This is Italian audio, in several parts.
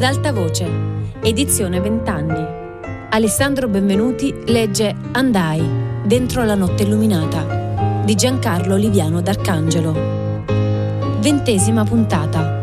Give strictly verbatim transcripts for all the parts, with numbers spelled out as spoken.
Ad alta voce, edizione vent'anni. Alessandro Benvenuti legge Andai, dentro la notte illuminata, di Giancarlo Liviano d'Arcangelo. Ventesima puntata.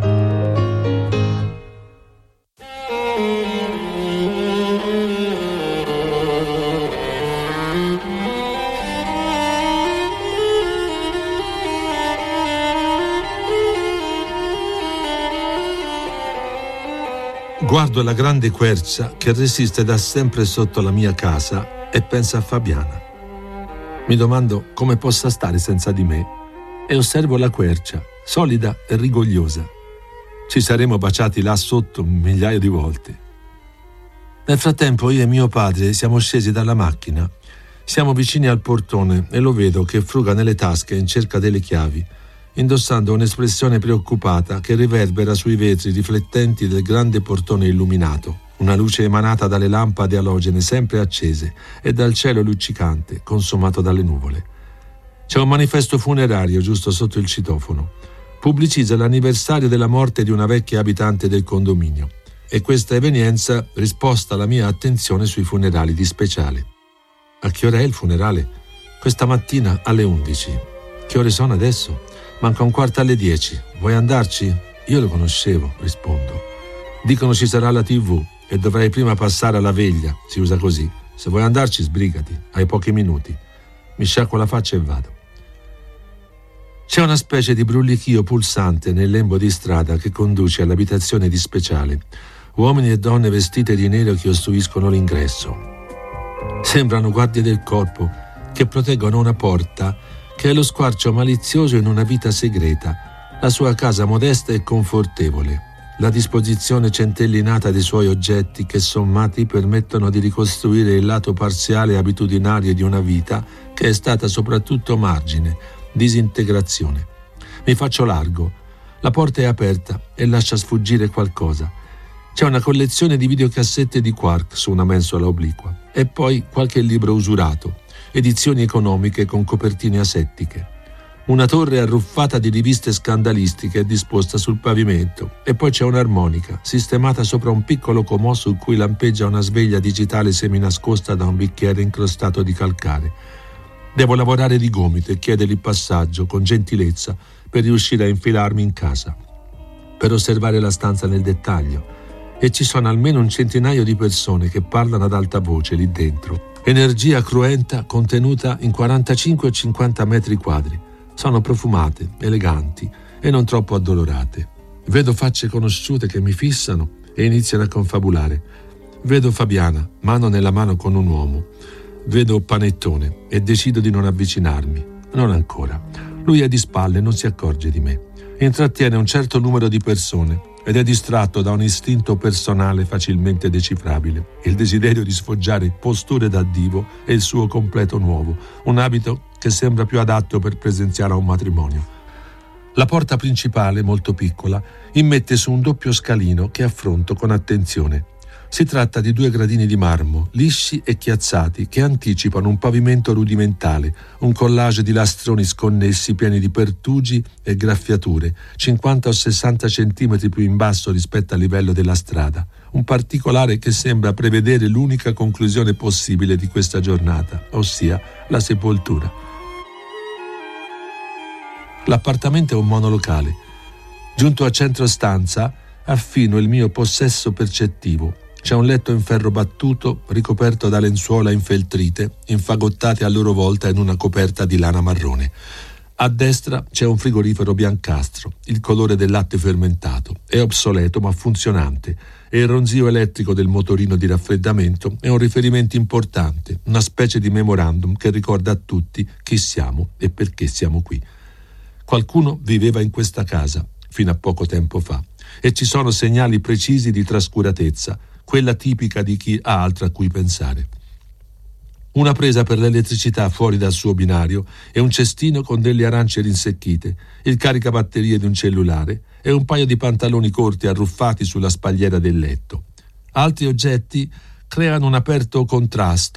Guardo la grande quercia che resiste da sempre sotto la mia casa e penso a Fabiana. Mi domando come possa stare senza di me e osservo la quercia, solida e rigogliosa. Ci saremmo baciati là sotto un migliaio di volte. Nel frattempo io e mio padre siamo scesi dalla macchina. Siamo vicini al portone e lo vedo che fruga nelle tasche in cerca delle chiavi, indossando un'espressione preoccupata che riverbera sui vetri riflettenti del grande portone illuminato, una luce emanata dalle lampade alogene sempre accese e dal cielo luccicante consumato dalle nuvole. C'è un manifesto funerario giusto sotto il citofono. Pubblicizza l'anniversario della morte di una vecchia abitante del condominio e questa evenienza risposta la mia attenzione sui funerali di Speciale. A che ora è il funerale? Questa mattina alle undici. Che ore sono adesso? Manca un quarto alle dieci. Vuoi andarci? Io lo conoscevo, rispondo. Dicono ci sarà la tivù e dovrai prima passare alla veglia, si usa così. Se vuoi andarci, sbrigati, hai pochi minuti. Mi sciacquo la faccia e vado. C'è una specie di brulichio pulsante nel lembo di strada che conduce all'abitazione di Speciale. Uomini e donne vestite di nero che ostruiscono l'ingresso. Sembrano guardie del corpo che proteggono una porta che è lo squarcio malizioso in una vita segreta, la sua casa modesta e confortevole, la disposizione centellinata dei suoi oggetti che sommati permettono di ricostruire il lato parziale e abitudinario di una vita che è stata soprattutto margine, disintegrazione. Mi faccio largo, la porta è aperta e lascia sfuggire qualcosa. C'è una collezione di videocassette di Quark su una mensola obliqua e poi qualche libro usurato, edizioni economiche con copertine asettiche. Una torre arruffata di riviste scandalistiche disposta sul pavimento e poi c'è un'armonica sistemata sopra un piccolo comò su cui lampeggia una sveglia digitale seminascosta da un bicchiere incrostato di calcare. Devo lavorare di gomito e chiedergli passaggio con gentilezza per riuscire a infilarmi in casa, per osservare la stanza nel dettaglio. E ci sono almeno un centinaio di persone che parlano ad alta voce lì dentro. Energia cruenta contenuta in quarantacinque o cinquanta metri quadri. Sono profumate, eleganti e non troppo addolorate. Vedo facce conosciute che mi fissano e iniziano a confabulare. Vedo Fabiana, mano nella mano con un uomo. Vedo Panettone e decido di non avvicinarmi. Non ancora. Lui è di spalle e non si accorge di me. Intrattiene un certo numero di persone ed è distratto da un istinto personale facilmente decifrabile, il desiderio di sfoggiare posture da divo e il suo completo nuovo, un abito che sembra più adatto per presenziare a un matrimonio. La porta principale, molto piccola, immette su un doppio scalino che affronto con attenzione. Si tratta di due gradini di marmo, lisci e chiazzati, che anticipano un pavimento rudimentale, un collage di lastroni sconnessi pieni di pertugi e graffiature, cinquanta o sessanta centimetri più in basso rispetto al livello della strada, un particolare che sembra prevedere l'unica conclusione possibile di questa giornata, ossia la sepoltura. L'appartamento è un monolocale. Giunto a centro stanza, affino il mio possesso percettivo. C'è un letto in ferro battuto, ricoperto da lenzuola infeltrite, infagottate a loro volta in una coperta di lana marrone. A destra c'è un frigorifero biancastro, il colore del latte fermentato. È obsoleto ma funzionante e il ronzio elettrico del motorino di raffreddamento è un riferimento importante, una specie di memorandum che ricorda a tutti chi siamo e perché siamo qui. Qualcuno viveva in questa casa fino a poco tempo fa e ci sono segnali precisi di trascuratezza, quella tipica di chi ha altro a cui pensare. Una presa per l'elettricità fuori dal suo binario e un cestino con delle arance rinsecchite, il caricabatterie di un cellulare e un paio di pantaloni corti arruffati sulla spalliera del letto. Altri oggetti creano un aperto contrasto,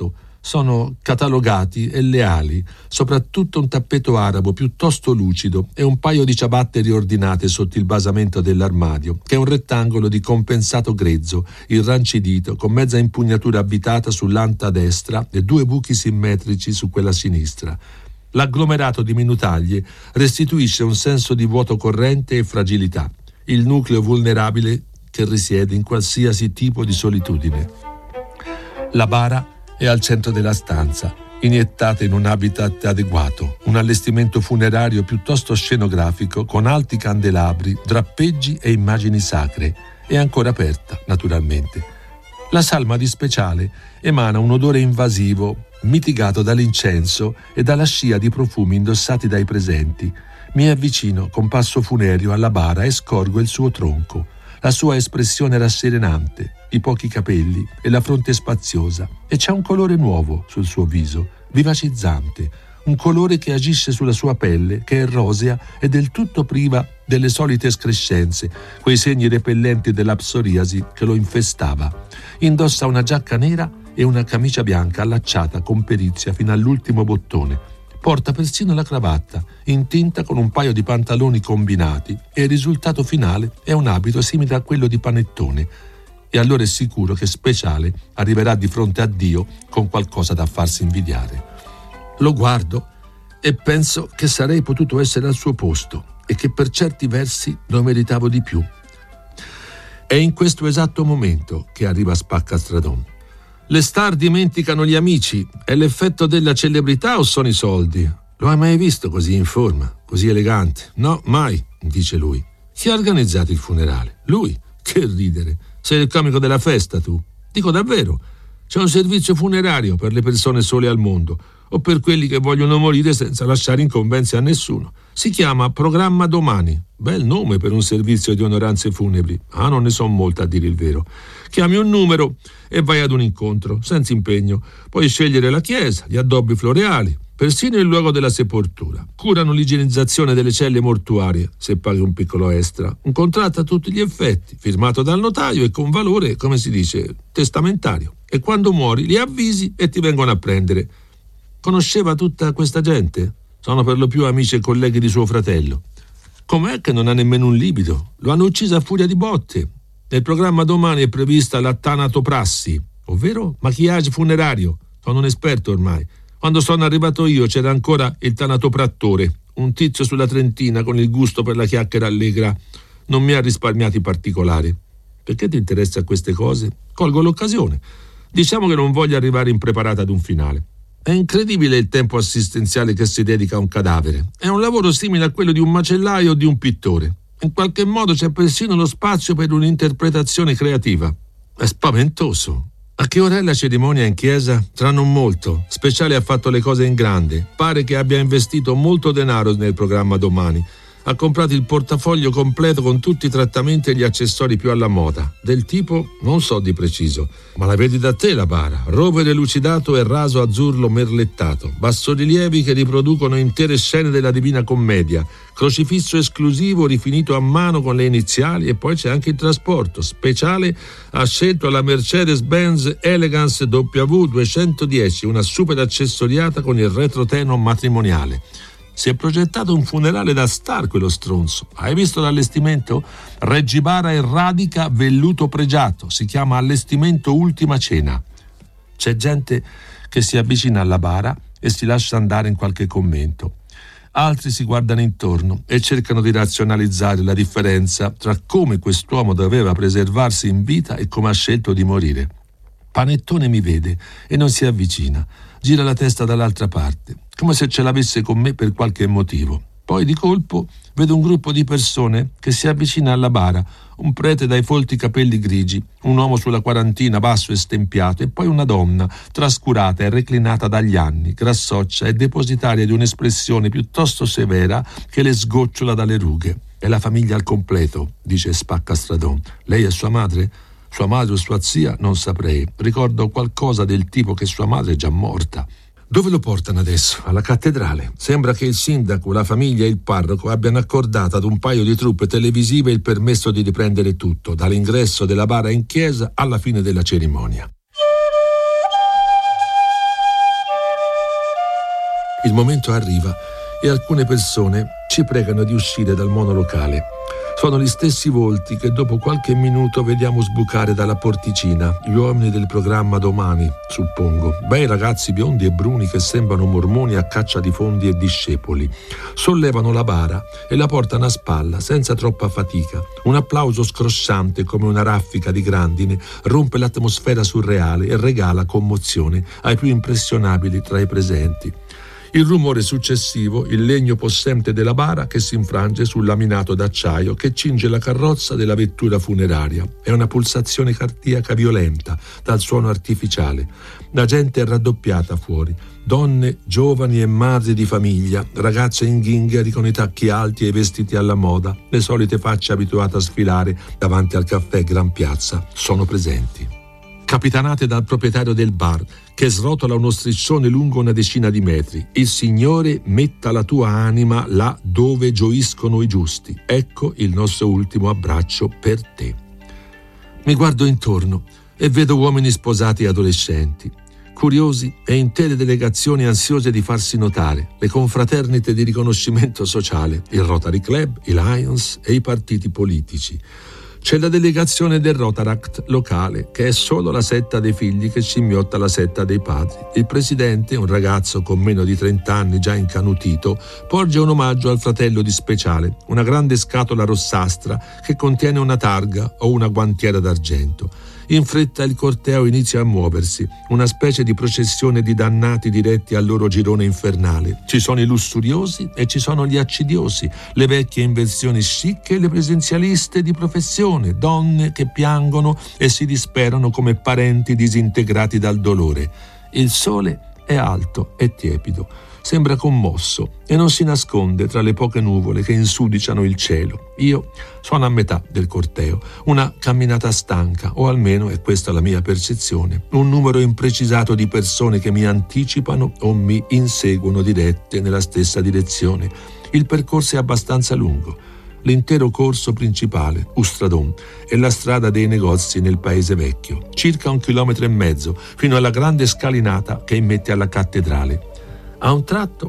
sono catalogati e leali, soprattutto un tappeto arabo piuttosto lucido e un paio di ciabatte riordinate sotto il basamento dell'armadio, che è un rettangolo di compensato grezzo, irrancidito, con mezza impugnatura abitata sull'anta destra e due buchi simmetrici su quella sinistra. L'agglomerato di minutaglie restituisce un senso di vuoto corrente e fragilità, il nucleo vulnerabile che risiede in qualsiasi tipo di solitudine. La bara è al centro della stanza, iniettata in un habitat adeguato, un allestimento funerario piuttosto scenografico con alti candelabri, drappeggi e immagini sacre. È ancora aperta, naturalmente. La salma di speciale emana un odore invasivo, mitigato dall'incenso e dalla scia di profumi indossati dai presenti. Mi avvicino con passo funereo alla bara e scorgo il suo tronco, la sua espressione rasserenante, i pochi capelli e la fronte spaziosa, e c'è un colore nuovo sul suo viso, vivacizzante, un colore che agisce sulla sua pelle, che è rosea e del tutto priva delle solite escrescenze, quei segni repellenti della psoriasi che lo infestava. Indossa una giacca nera e una camicia bianca allacciata con perizia fino all'ultimo bottone. Porta persino la cravatta, intinta con un paio di pantaloni combinati, e il risultato finale è un abito simile a quello di Panettone. E allora è sicuro che Speciale arriverà di fronte a Dio con qualcosa da farsi invidiare. Lo guardo e penso che sarei potuto essere al suo posto e che per certi versi lo meritavo di più. È in questo esatto momento che arriva Spaccastradon. Le star dimenticano gli amici. È l'effetto della celebrità o sono i soldi? Lo hai mai visto così in forma, così elegante? No, mai, dice lui. Chi ha organizzato il funerale? Lui? Che ridere. Sei il comico della festa, tu. Dico davvero. C'è un servizio funerario per le persone sole al mondo o per quelli che vogliono morire senza lasciare incombenze a nessuno. Si chiama Programma Domani. Bel nome per un servizio di onoranze funebri. Ah, non ne so molto a dire il vero. Chiami un numero e vai ad un incontro, senza impegno. Puoi scegliere la chiesa, gli addobbi floreali, persino il luogo della sepoltura. Curano l'igienizzazione delle celle mortuarie, se paghi un piccolo extra. Un contratto a tutti gli effetti, firmato dal notaio e con valore, come si dice, testamentario. E quando muori li avvisi e ti vengono a prendere. Conosceva tutta questa gente? Sono per lo più amici e colleghi di suo fratello. Com'è che non ha nemmeno un libido? Lo hanno ucciso a furia di botte. Nel programma Domani è prevista la tanatoprassi, ovvero maquillage funerario. Sono un esperto ormai. Quando sono arrivato io c'era ancora il tanatoprattore, un tizio sulla Trentina con il gusto per la chiacchiera allegra. Non mi ha risparmiati particolari. Perché ti interessa a queste cose? Colgo l'occasione. Diciamo che non voglio arrivare impreparata ad un finale. È incredibile il tempo assistenziale che si dedica a un cadavere. È un lavoro simile a quello di un macellaio o di un pittore. In qualche modo c'è persino lo spazio per un'interpretazione creativa. È spaventoso. A che ora è la cerimonia in chiesa? Tra non molto. Speciale ha fatto le cose in grande. Pare che abbia investito molto denaro nel programma Domani. Ha comprato il portafoglio completo con tutti i trattamenti e gli accessori più alla moda. Del tipo, non so di preciso, ma la vedi da te la bara. Rovere lucidato e raso azzurro merlettato. Bassorilievi che riproducono intere scene della Divina Commedia. Crocifisso esclusivo rifinito a mano con le iniziali e poi c'è anche il trasporto. Speciale ha scelto la Mercedes-Benz Elegance W duecentodieci, una super accessoriata con il retroteno matrimoniale. Si è progettato un funerale da star quello stronzo. Hai visto l'allestimento? Reggibara e radica velluto pregiato. Si chiama allestimento Ultima Cena. C'è gente che si avvicina alla bara e si lascia andare in qualche commento. Altri si guardano intorno e cercano di razionalizzare la differenza tra come quest'uomo doveva preservarsi in vita e come ha scelto di morire. Panettone mi vede e non si avvicina. Gira la testa dall'altra parte, come se ce l'avesse con me per qualche motivo. Poi di colpo vedo un gruppo di persone che si avvicina alla bara, un prete dai folti capelli grigi, un uomo sulla quarantina basso e stempiato e poi una donna trascurata e reclinata dagli anni, grassoccia e depositaria di un'espressione piuttosto severa che le sgocciola dalle rughe. È la famiglia al completo, dice Spaccastradon. Lei è sua madre? Sua madre o sua zia? Non saprei. Ricordo qualcosa del tipo che sua madre è già morta. Dove lo portano adesso? Alla cattedrale. Sembra che il sindaco, la famiglia e il parroco abbiano accordato ad un paio di truppe televisive il permesso di riprendere tutto, dall'ingresso della bara in chiesa alla fine della cerimonia. Il momento arriva e alcune persone ci pregano di uscire dal monolocale. Sono gli stessi volti che dopo qualche minuto vediamo sbucare dalla porticina, gli uomini del programma Domani, suppongo, bei ragazzi biondi e bruni che sembrano mormoni a caccia di fondi e discepoli. Sollevano la bara e la portano a spalla senza troppa fatica. Un applauso scrosciante come una raffica di grandine rompe l'atmosfera surreale e regala commozione ai più impressionabili tra i presenti. Il rumore successivo, il legno possente della bara che si infrange sul laminato d'acciaio che cinge la carrozza della vettura funeraria. È una pulsazione cardiaca violenta, dal suono artificiale. La gente è raddoppiata fuori. Donne, giovani e madri di famiglia, ragazze in ghingheri con i tacchi alti e i vestiti alla moda, le solite facce abituate a sfilare davanti al caffè Gran Piazza, sono presenti. Capitanate dal proprietario del bar, che srotola uno striscione lungo una decina di metri. Il Signore metta la tua anima là dove gioiscono i giusti. Ecco il nostro ultimo abbraccio per te. Mi guardo intorno e vedo uomini sposati e adolescenti, curiosi e intere delegazioni ansiose di farsi notare, le confraternite di riconoscimento sociale, il Rotary Club, i Lions e i partiti politici. C'è la delegazione del Rotaract locale, che è solo la setta dei figli che scimmiotta la setta dei padri. Il presidente, un ragazzo con meno di trenta anni già incanutito, porge un omaggio al fratello di Speciale, una grande scatola rossastra che contiene una targa o una guantiera d'argento. In fretta il corteo inizia a muoversi, una specie di processione di dannati diretti al loro girone infernale. Ci sono i lussuriosi e ci sono gli accidiosi, le vecchie in versione chic e le presenzialiste di professione, donne che piangono e si disperano come parenti disintegrati dal dolore. Il sole è alto e tiepido, sembra commosso e non si nasconde tra le poche nuvole che insudiciano il cielo. Io sono a metà del corteo, una camminata stanca, o almeno è questa la mia percezione, un numero imprecisato di persone che mi anticipano o mi inseguono dirette nella stessa direzione. Il percorso è abbastanza lungo. L'intero corso principale, Ustradon, è la strada dei negozi nel paese vecchio, circa un chilometro e mezzo, fino alla grande scalinata che immette alla cattedrale. A un tratto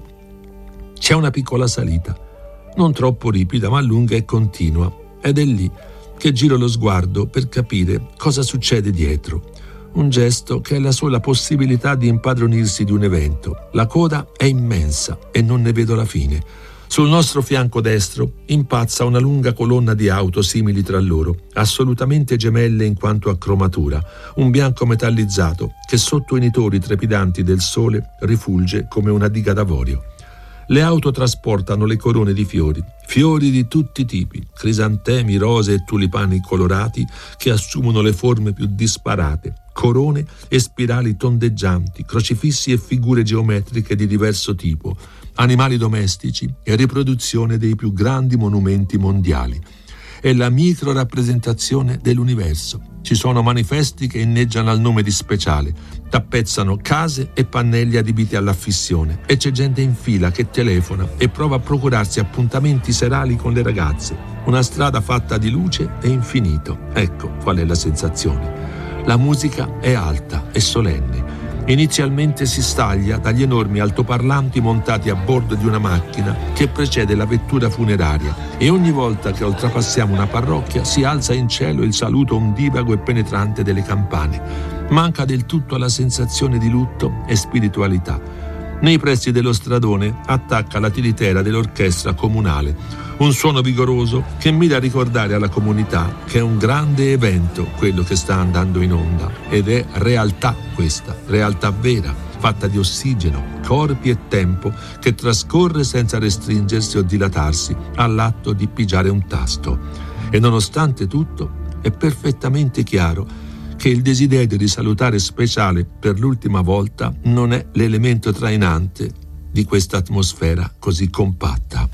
c'è una piccola salita, non troppo ripida ma lunga e continua, ed è lì che giro lo sguardo per capire cosa succede dietro. Un gesto che è la sola possibilità di impadronirsi di un evento. La coda è immensa e non ne vedo la fine. Sul nostro fianco destro impazza una lunga colonna di auto simili tra loro, assolutamente gemelle in quanto a cromatura, un bianco metallizzato che sotto i nitori trepidanti del sole rifulge come una diga d'avorio. Le auto trasportano le corone di fiori, fiori di tutti i tipi, crisantemi, rose e tulipani colorati che assumono le forme più disparate, corone e spirali tondeggianti, crocifissi e figure geometriche di diverso tipo, animali domestici e riproduzione dei più grandi monumenti mondiali. È la micro rappresentazione dell'universo. Ci sono manifesti che inneggiano al nome di Speciale, tappezzano case e pannelli adibiti all'affissione e c'è gente in fila che telefona e prova a procurarsi appuntamenti serali con le ragazze. Una strada fatta di luce e infinito. Ecco qual è la sensazione. La musica è alta e solenne. Inizialmente si staglia dagli enormi altoparlanti montati a bordo di una macchina che precede la vettura funeraria e ogni volta che oltrepassiamo una parrocchia si alza in cielo il saluto ondivago e penetrante delle campane. Manca del tutto la sensazione di lutto e spiritualità. Nei pressi dello stradone attacca la tiritera dell'orchestra comunale, un suono vigoroso che mira a ricordare alla comunità che è un grande evento quello che sta andando in onda ed è realtà questa, realtà vera, fatta di ossigeno, corpi e tempo che trascorre senza restringersi o dilatarsi all'atto di pigiare un tasto. E nonostante tutto è perfettamente chiaro che il desiderio di salutare Speciale per l'ultima volta non è l'elemento trainante di questa atmosfera così compatta.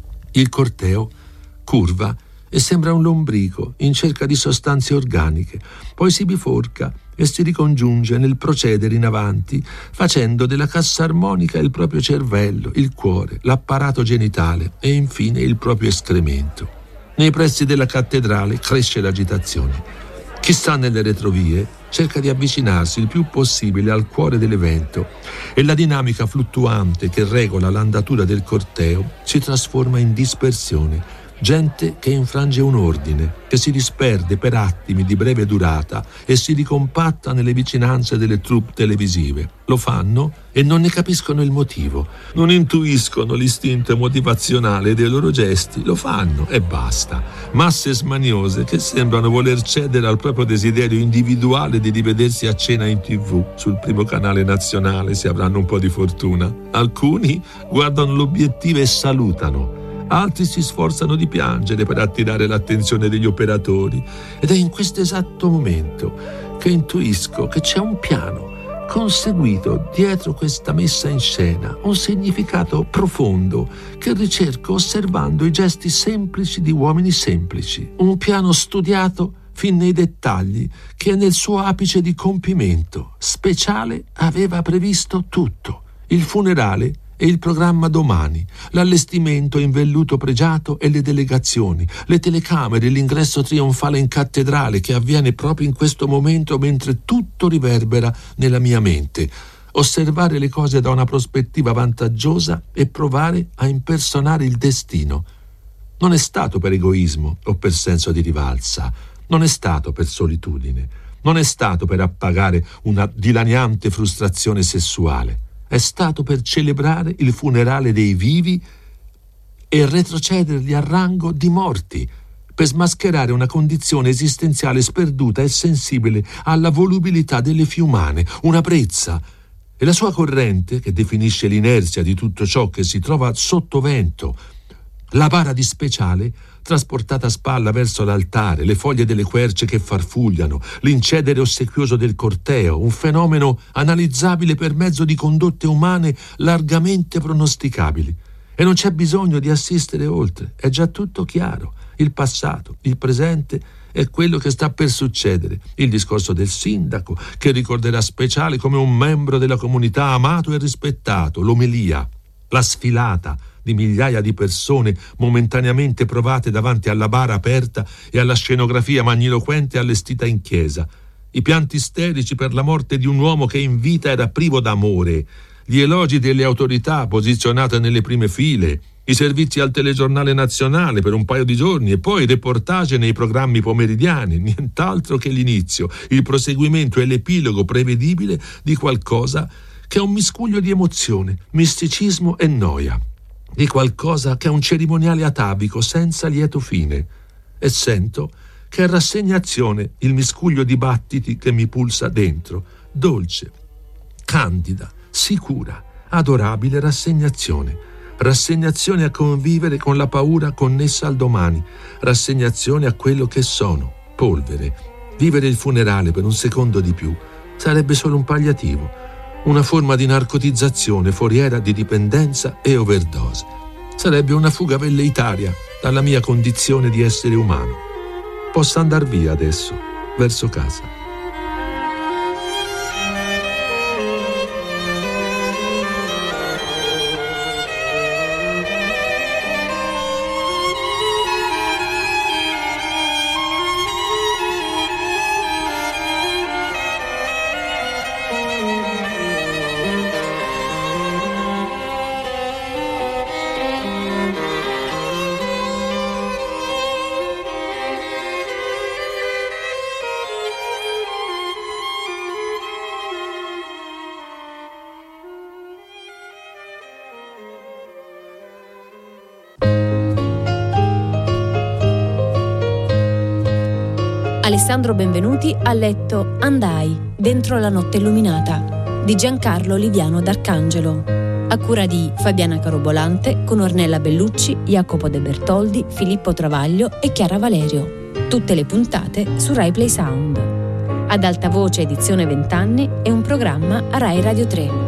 Il corteo curva e sembra un lombrico in cerca di sostanze organiche, poi si biforca e si ricongiunge nel procedere in avanti, facendo della cassa armonica il proprio cervello, il cuore, l'apparato genitale e infine il proprio escremento. Nei pressi della cattedrale cresce l'agitazione. Chi sta nelle retrovie cerca di avvicinarsi il più possibile al cuore dell'evento e la dinamica fluttuante che regola l'andatura del corteo si trasforma in dispersione. Gente che infrange un ordine, che si disperde per attimi di breve durata e si ricompatta nelle vicinanze delle troupe televisive. Lo fanno e non ne capiscono il motivo, non intuiscono l'istinto motivazionale dei loro gesti, lo fanno e basta. Masse smaniose che sembrano voler cedere al proprio desiderio individuale di rivedersi a cena in tivù sul primo canale nazionale se avranno un po' di fortuna. Alcuni guardano l'obiettivo e salutano. Altri si sforzano di piangere per attirare l'attenzione degli operatori ed è in questo esatto momento che intuisco che c'è un piano conseguito dietro questa messa in scena, un significato profondo che ricerco osservando i gesti semplici di uomini semplici, un piano studiato fin nei dettagli che nel suo apice di compimento speciale aveva previsto tutto, il funerale e il programma domani, l'allestimento in velluto pregiato e le delegazioni, le telecamere, l'ingresso trionfale in cattedrale che avviene proprio in questo momento mentre tutto riverbera nella mia mente. Osservare le cose da una prospettiva vantaggiosa e provare a impersonare il destino. Non è stato per egoismo o per senso di rivalsa, non è stato per solitudine, non è stato per appagare una dilaniante frustrazione sessuale. È stato per celebrare il funerale dei vivi e retrocederli al rango di morti, per smascherare una condizione esistenziale sperduta e sensibile alla volubilità delle fiumane, una brezza. E la sua corrente, che definisce l'inerzia di tutto ciò che si trova sottovento, la bara di speciale trasportata a spalla verso l'altare, le foglie delle querce che farfugliano, l'incedere ossequioso del corteo, un fenomeno analizzabile per mezzo di condotte umane largamente pronosticabili. E non c'è bisogno di assistere oltre, è già tutto chiaro. Il passato, il presente e quello che sta per succedere. Il discorso del sindaco, che ricorderà speciale come un membro della comunità amato e rispettato, l'omelia, la sfilata di migliaia di persone momentaneamente provate davanti alla bara aperta e alla scenografia magniloquente allestita in chiesa, i pianti isterici per la morte di un uomo che in vita era privo d'amore, gli elogi delle autorità posizionate nelle prime file, i servizi al telegiornale nazionale per un paio di giorni e poi reportage nei programmi pomeridiani, nient'altro che l'inizio, il proseguimento e l'epilogo prevedibile di qualcosa che è un miscuglio di emozione, misticismo e noia, di qualcosa che è un cerimoniale atavico senza lieto fine. E sento che è rassegnazione il miscuglio di battiti che mi pulsa dentro, dolce, candida, sicura, adorabile rassegnazione. Rassegnazione a convivere con la paura connessa al domani, rassegnazione a quello che sono, polvere. Vivere il funerale per un secondo di più sarebbe solo un palliativo, una forma di narcotizzazione foriera di dipendenza e overdose. Sarebbe una fuga velleitaria dalla mia condizione di essere umano. Posso andar via adesso, verso casa. Alessandro Benvenuti ha letto Andai, dentro la notte illuminata, di Giancarlo Liviano d'Arcangelo, a cura di Fabiana Carobolante, con Ornella Bellucci, Jacopo De Bertoldi, Filippo Travaglio e Chiara Valerio. Tutte le puntate su Rai Play Sound. Ad alta voce edizione vent'anni è un programma a Rai Radio tre.